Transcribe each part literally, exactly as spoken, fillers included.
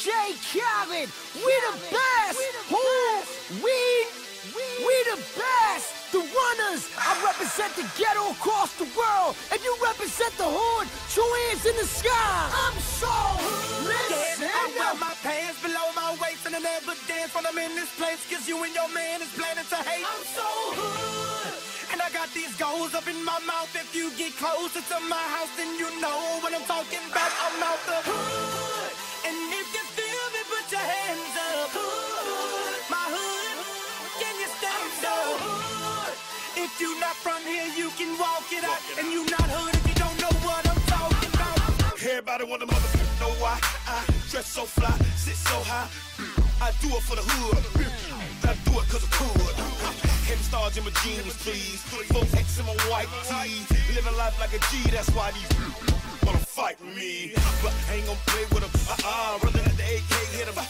J Khaled, we the best. Who? We, we the best. The runners. I represent the ghetto across the world, and you represent the hood. Two hands in the sky. I'm so listen. I wear my pants below my waist and I never dance when I'm in this place, cause you and your man is planning to hate. I'm so hood. And I got these goals up in my mouth. If you get closer to my house, then you know what I'm talking about. I'm out the hood. And if you feel me, put your hands up. Hood, my hood, can you stand up? Hood. If you not from here, you can walk it out. And you not hood if you don't know what I'm talking about. Everybody wanna motherfucker know why I dress so fly, sit so high. I do it for the hood. I do it cause I'm cool. Heavy stars in my jeans, please. Folks X in my white tee. Living life like a G, that's why these wanna fight me. But I ain't gon' play with them. Uh-uh, rather let the A K hit them.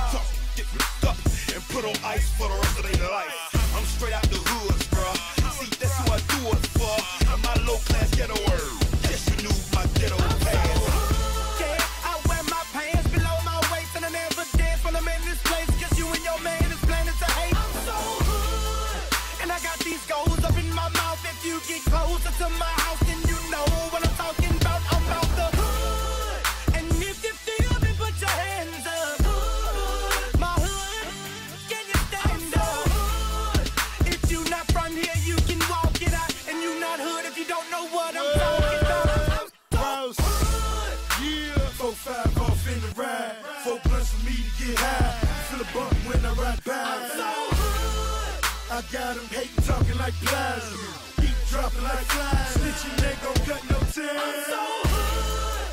Get ripped up and put on ice for the rest of their life. I'm straight out the hoods, bruh. See, that's who I do it for. And my low class ghetto word. Yes, you knew my ghetto past. Yeah, I wear my pants below my waist and I never dance when I'm in this place, cause you and your man is planning to hate. I'm so hood. And I got these goals up in my mouth. If you get closer to my house, then you know what I'm talking about. I'm out the hood. And if you feel me, put your hands up. Hood, my hood, can you stand up? Hood. If you not from here, you can walk it out. And you not hood if you don't know what I'm talking about. House, yeah. Four five off in the ride. Four blunts for me to get high. Feel a bump when I ride by. I'm so hood. I got them hating, talking like flies. Beat dropping like flies. Snitching ain't gon' cut no time. I'm so hood.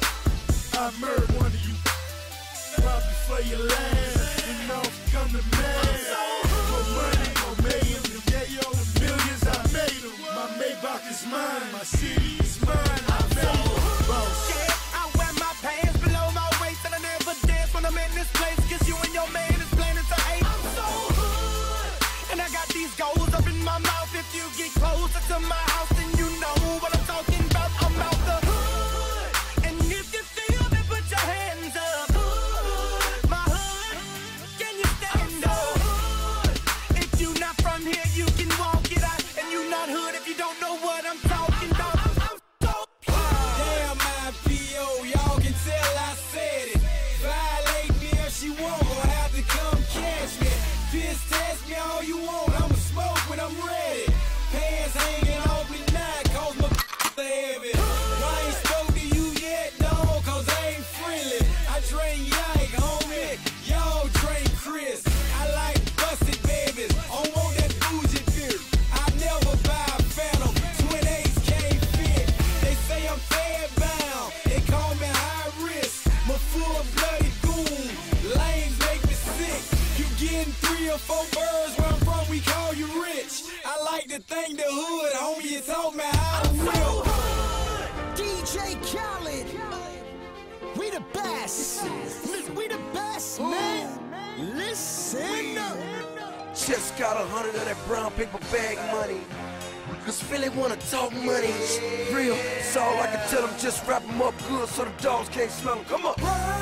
I murdered one of you. Probably for your last. You know, come to man. I'm so hood. More money, more millions. Yeah, yo, the millions I made them. My Maybach is mine. My city is mine. I made them. Boss. Yeah, I wear my pants below my waist and I never dance when I'm in this place, cause you and your man is planning to hate. I'm so hood. And I got these goals up in my mouth. If you get closer to my house, then you know what I'm talking about. I'm out the hood. And if you feel me, put your hands up. Hood, my hood, can you stand up? Hood. If you not from here, you can walk it out. And you not hood if you don't know what I'm talking about. I'm so Damn, my P O, y'all can tell I said it. Violate me if she won't, gon' have to come catch me. Piss test me all you want, I'ma smoke when I'm ready. Pants hanging off me now, cause my heavy. I ain't spoke to you yet, dawg, cause I ain't friendly. I drink Yike, homie, y'all drink Chris. I like busted babies, I want that bougie beer. I never buy a Phantom, twin eights can't fit. They say I'm fad bound, they call me high risk. My full bloody goon, lanes make me sick. You getting three or four birds where I'm from, we call you rich. I like to thank the hood, homie, you taught me how to real. D J Khaled, we the best. We the best, man. Listen up. Just got a hundred of that brown paper bag money. Cause Philly wanna talk money. Real, so all I can tell them, just wrap them up good so the dogs can't smell them. Come on.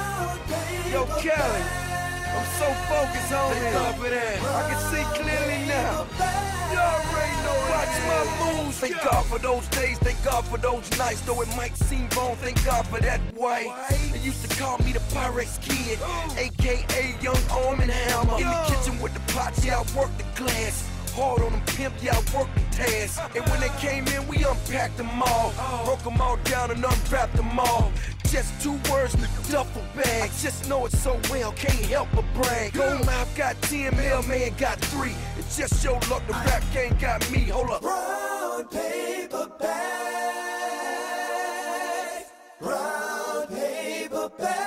Yo, Cali, I'm so focused on it. I can see clearly now. You already know, watch my moves. Thank God for those days, thank God for those nights. Though it might seem wrong, thank God for that white. They used to call me the Pyrex Kid, A K A Young Arm and Hammer. In the kitchen with the pots, yeah, I worked the glass. Hard on them pimp, yeah, I worked the task. And when they came in, we unpacked them all. Broke them all down and unwrapped them all. Just two words in the duffel bag. Just know it so well, can't help but brag. Gold mouth got ten, mailman got three. It's just your luck, the rap game got me. Hold up. Brown paper bag, brown paper bag.